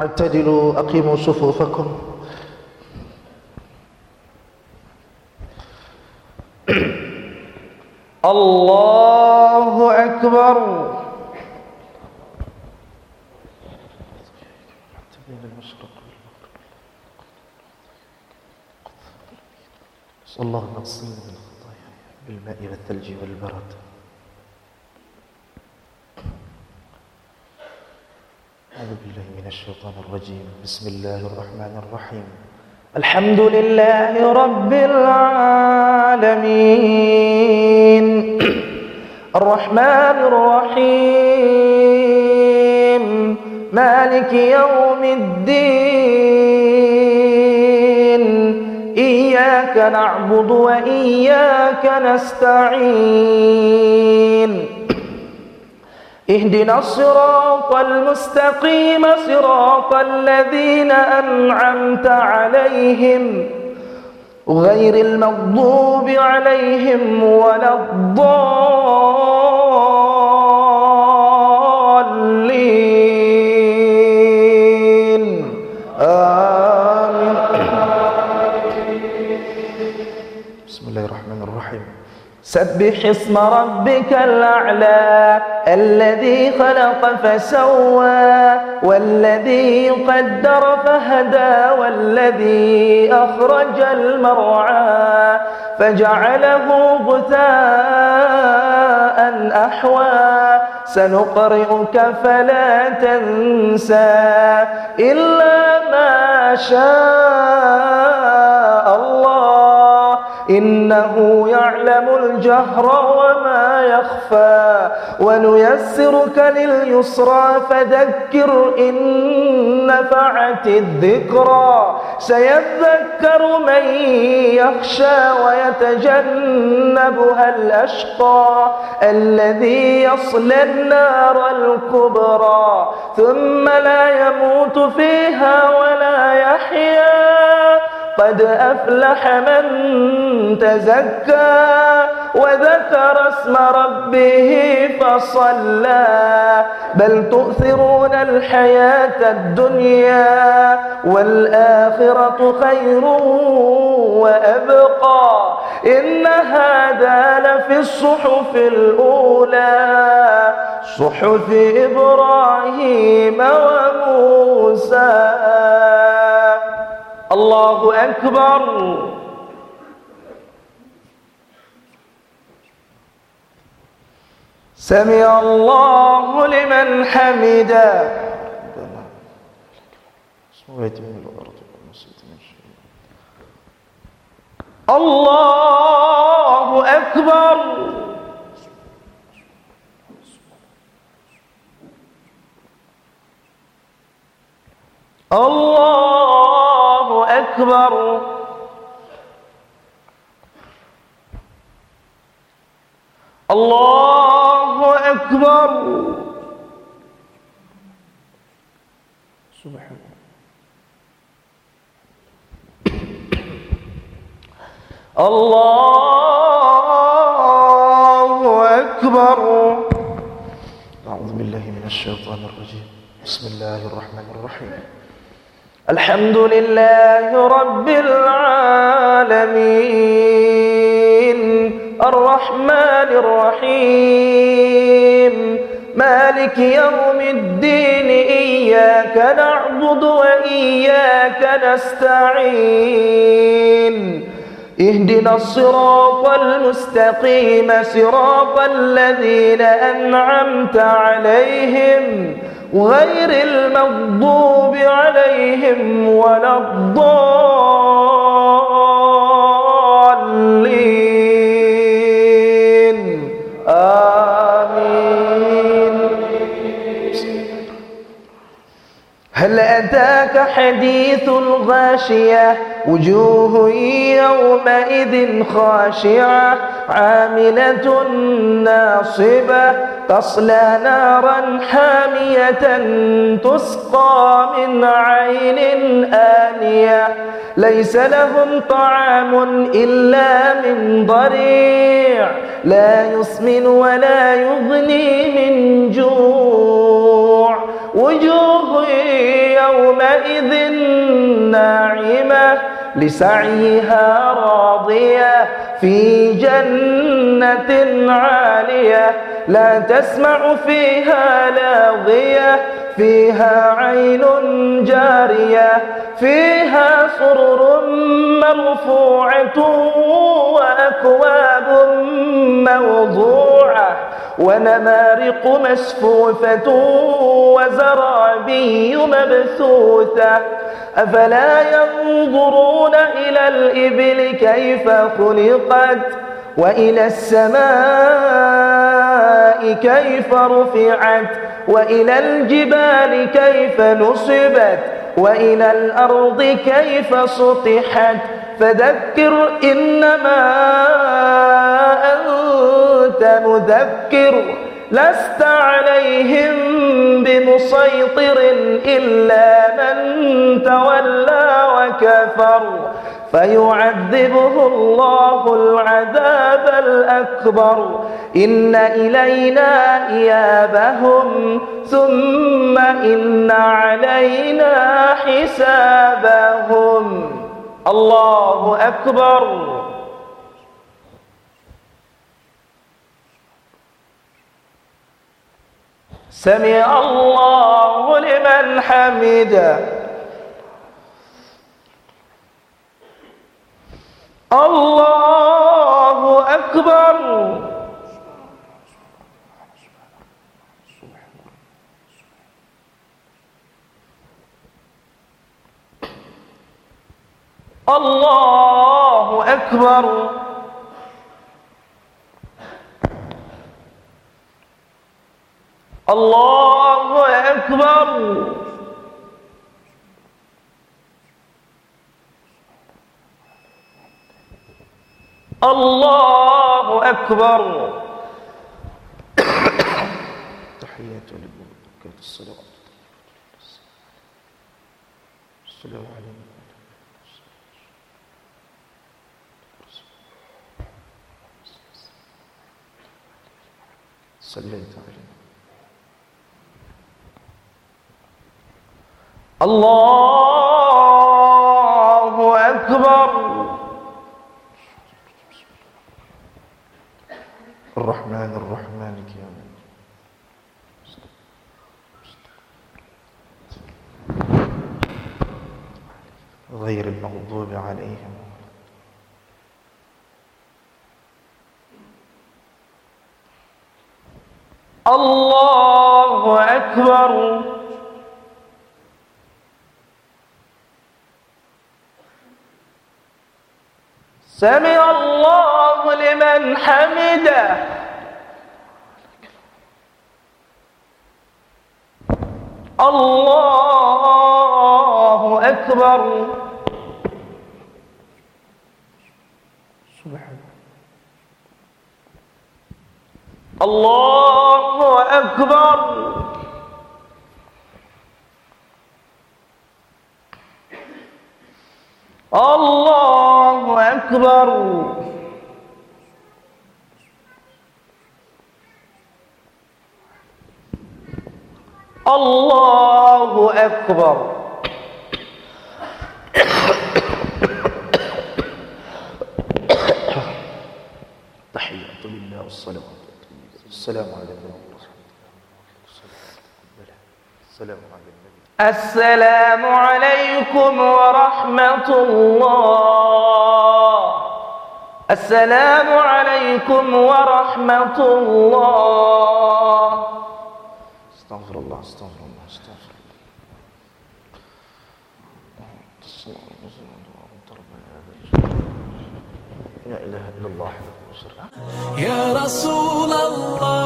اعتدلوا أقيموا صفوفكم. الله أكبر. نسأل الله أن يغسلنا من الخطايا بالماء والثلج والبرد. أعوذ بالله من الشيطان الرجيم. بسم الله الرحمن الرحيم. الحمد لله رب العالمين الرحمن الرحيم مالك يوم الدين إياك نعبد وإياك نستعين اهدنا الصراط المستقيم صراط الذين أنعمت عليهم غير المغضوب عليهم ولا الضالين آمين. بسم الله الرحمن الرحيم. سبح اسم ربك الأعلى الذي خلق فسوى والذي قدر فهدى والذي أخرج المرعى فجعله غثاء أحوى سنقرئك فلا تنسى إلا ما شاء الله إنه يعلم الجهر وما يخفى ونيسرك لليسرى فذكر إن نفعت الذكرى سيذكر من يخشى ويتجنبها الأشقى الذي يصلى النار الكبرى ثم لا يموت فيها ولا يحيا قد أفلح من تزكى وذكر اسم ربه فصلى بل تؤثرون الحياة الدنيا والآخرة خير وأبقى إن هذا لفي الصحف الأولى صحف إبراهيم وموسى. الله أكبر. سمع الله لمن حمده. الله أكبر. الله أكبر. الله أكبر. سبحان الله أكبر. أعوذ بالله من الشيطان الرجيم. بسم الله الرحمن الرحيم. الحمد لله رب العالمين الرحمن الرحيم مالك يوم الدين إياك نعبد وإياك نستعين اهدنا الصراط المستقيم صراط الذين أنعمت عليهم غير المغضوب عليهم ولا الضالين آمين. هل أتاك حديث الغاشية وجوه يومئذ خاشعة عاملة ناصبة تصلى نارا حامية تسقى من عين آنية ليس لهم طعام إلا من ضريع لا يسمن ولا يغني من جوع وجوه يومئذ ناعمة لسعيها راضية في جنة عالية لا تسمع فيها لاغية فيها عين جارية فيها سرر مرفوعة وأكواب موضوعة ونمارق مصفوفة وزرابي مبثوثة أفلا ينظرون إلى الإبل كيف خلقت وإلى السماء كيف رفعت وإلى الجبال كيف نصبت وإلى الأرض كيف سطحت فذكر إنما أنت مذكر لست عليهم بمسيطر إلا من تولى وكفر فيعذبه الله العذاب الأكبر إن إلينا إيابهم ثم إن علينا حسابهم. الله أكبر. سمع الله لمن حمده. الله أكبر. الله أكبر. الله أكبر. الله أكبر. تحيات لله وبركاته الصلوات السلام عليكم صليت عليه. الله أكبر. الرحمن الرحيم مالك يوم الدين غير المغضوب عليهم. الله أكبر. سمع الله لمن حمده. الله أكبر. سبحان الله أكبر. الله أكبر. الله أكبر. تحيات لله والصلوات السلام عليكم السلام عليكم. السلام عليكم ورحمة الله. السلام عليكم ورحمة الله. استغفر الله استغفر الله استغفر الله. لا إله إلا الله. يا رسول الله